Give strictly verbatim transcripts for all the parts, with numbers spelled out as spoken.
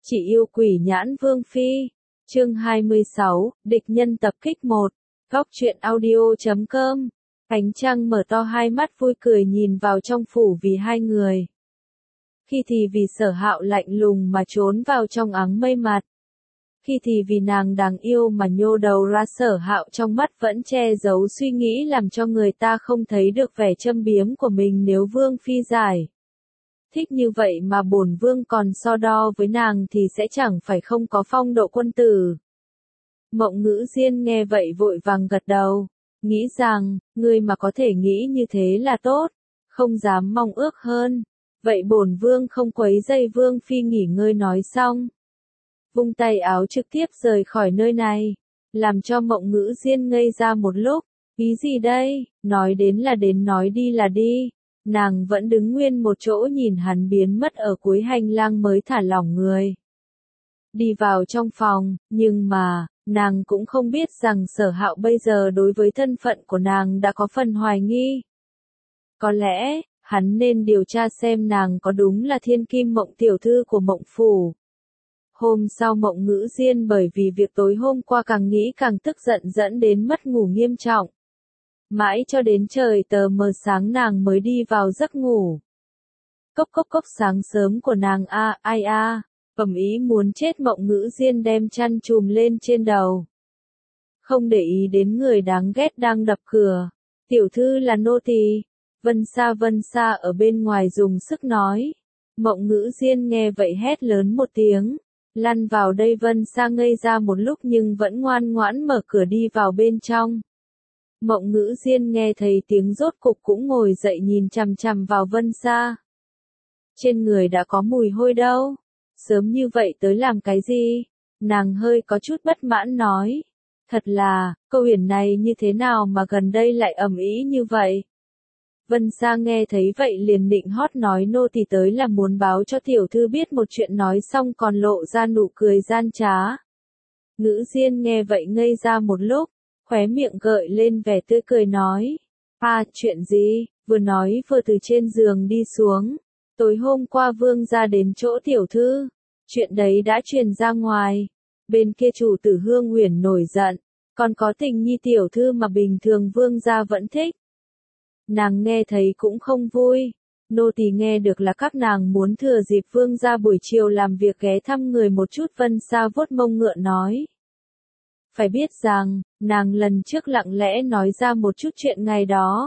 Chỉ yêu quỷ nhãn vương phi. Chương hai mươi sáu, địch nhân tập kích một. Góc truyện audio chấm com. Ánh trăng mở to hai mắt vui cười nhìn vào trong phủ vì hai người. Khi thì vì Sở Hạo lạnh lùng mà trốn vào trong áng mây mặt. Khi thì vì nàng đáng yêu mà nhô đầu ra, Sở Hạo trong mắt vẫn che giấu suy nghĩ làm cho người ta không thấy được vẻ châm biếm của mình nếu vương phi giải thích như vậy mà bổn vương còn so đo với nàng thì sẽ chẳng phải không có phong độ quân tử. Mộng Ngữ Diên nghe vậy vội vàng gật đầu, nghĩ rằng, ngươi mà có thể nghĩ như thế là tốt, không dám mong ước hơn. Vậy bổn vương không quấy rầy vương phi nghỉ ngơi nói xong. Vung tay áo trực tiếp rời khỏi nơi này, làm cho Mộng Ngữ Diên ngây ra một lúc, ý gì đây, nói đến là đến nói đi là đi. Nàng vẫn đứng nguyên một chỗ nhìn hắn biến mất ở cuối hành lang mới thả lỏng người. Đi vào trong phòng, nhưng mà, nàng cũng không biết rằng Sở Hạo bây giờ đối với thân phận của nàng đã có phần hoài nghi. Có lẽ, hắn nên điều tra xem nàng có đúng là Thiên Kim Mộng tiểu thư của Mộng phủ. Hôm sau Mộng Ngữ Diên bởi vì việc tối hôm qua càng nghĩ càng tức giận dẫn đến mất ngủ nghiêm trọng. Mãi cho đến trời tờ mờ sáng nàng mới đi vào giấc ngủ. Cốc cốc cốc sáng sớm của nàng a, à, ai a, à, ầm ý muốn chết. Mộng Ngữ Diên đem chăn chùm lên trên đầu. Không để ý đến người đáng ghét đang đập cửa. Tiểu thư là nô tỳ. Vân Sa Vân Sa ở bên ngoài dùng sức nói. Mộng Ngữ Diên nghe vậy hét lớn một tiếng. Lăn vào đây. Vân Sa ngây ra một lúc nhưng vẫn ngoan ngoãn mở cửa đi vào bên trong. Mộng Ngữ Diên nghe thấy tiếng rốt cục cũng ngồi dậy nhìn chằm chằm vào Vân Sa. Trên người đã có mùi hôi đâu. Sớm như vậy tới làm cái gì? Nàng hơi có chút bất mãn nói. Thật là, câu huyền này như thế nào mà gần đây lại ầm ĩ như vậy? Vân Sa nghe thấy vậy liền định hót nói nô tỳ tới là muốn báo cho tiểu thư biết một chuyện, nói xong còn lộ ra nụ cười gian trá. Ngữ Diên nghe vậy ngây ra một lúc. Khóe miệng gợi lên vẻ tươi cười nói. À, chuyện gì? Vừa nói vừa từ trên giường đi xuống. Tối hôm qua vương gia đến chỗ tiểu thư. Chuyện đấy đã truyền ra ngoài. Bên kia chủ tử Hương Uyển nổi giận. Còn có Tình Nhi tiểu thư mà bình thường vương gia vẫn thích. Nàng nghe thấy cũng không vui. Nô tỳ nghe được là các nàng muốn thừa dịp vương gia buổi chiều làm việc ghé thăm người một chút. Vân Sa vuốt mông ngựa nói. Phải biết rằng, nàng lần trước lặng lẽ nói ra một chút chuyện ngày đó.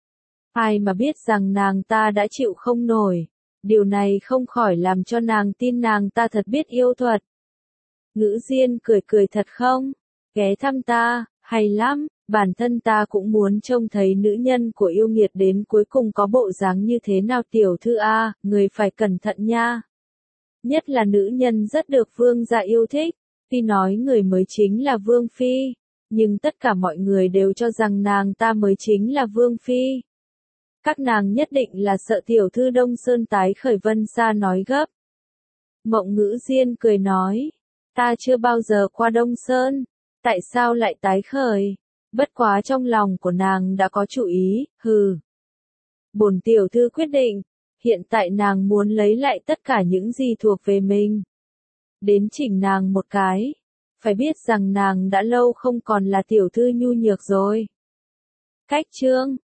Ai mà biết rằng nàng ta đã chịu không nổi. Điều này không khỏi làm cho nàng tin nàng ta thật biết yêu thuật. Ngữ Diên cười cười thật không? Ghé thăm ta, hay lắm, bản thân ta cũng muốn trông thấy nữ nhân của yêu nghiệt đến cuối cùng có bộ dáng như thế nào. Tiểu thư a, người phải cẩn thận nha. Nhất là nữ nhân rất được vương gia yêu thích. Tuy nói người mới chính là vương phi, nhưng tất cả mọi người đều cho rằng nàng ta mới chính là vương phi. Các nàng nhất định là sợ tiểu thư Đông Sơn tái khởi. Vân Sa nói gấp. Mộng Ngữ Diên cười nói, ta chưa bao giờ qua Đông Sơn, tại sao lại tái khởi? Bất quá trong lòng của nàng đã có chủ ý, hừ. Bổn tiểu thư quyết định, hiện tại nàng muốn lấy lại tất cả những gì thuộc về mình. Đến chỉnh nàng một cái. Phải biết rằng nàng đã lâu không còn là tiểu thư nhu nhược rồi. Cách chương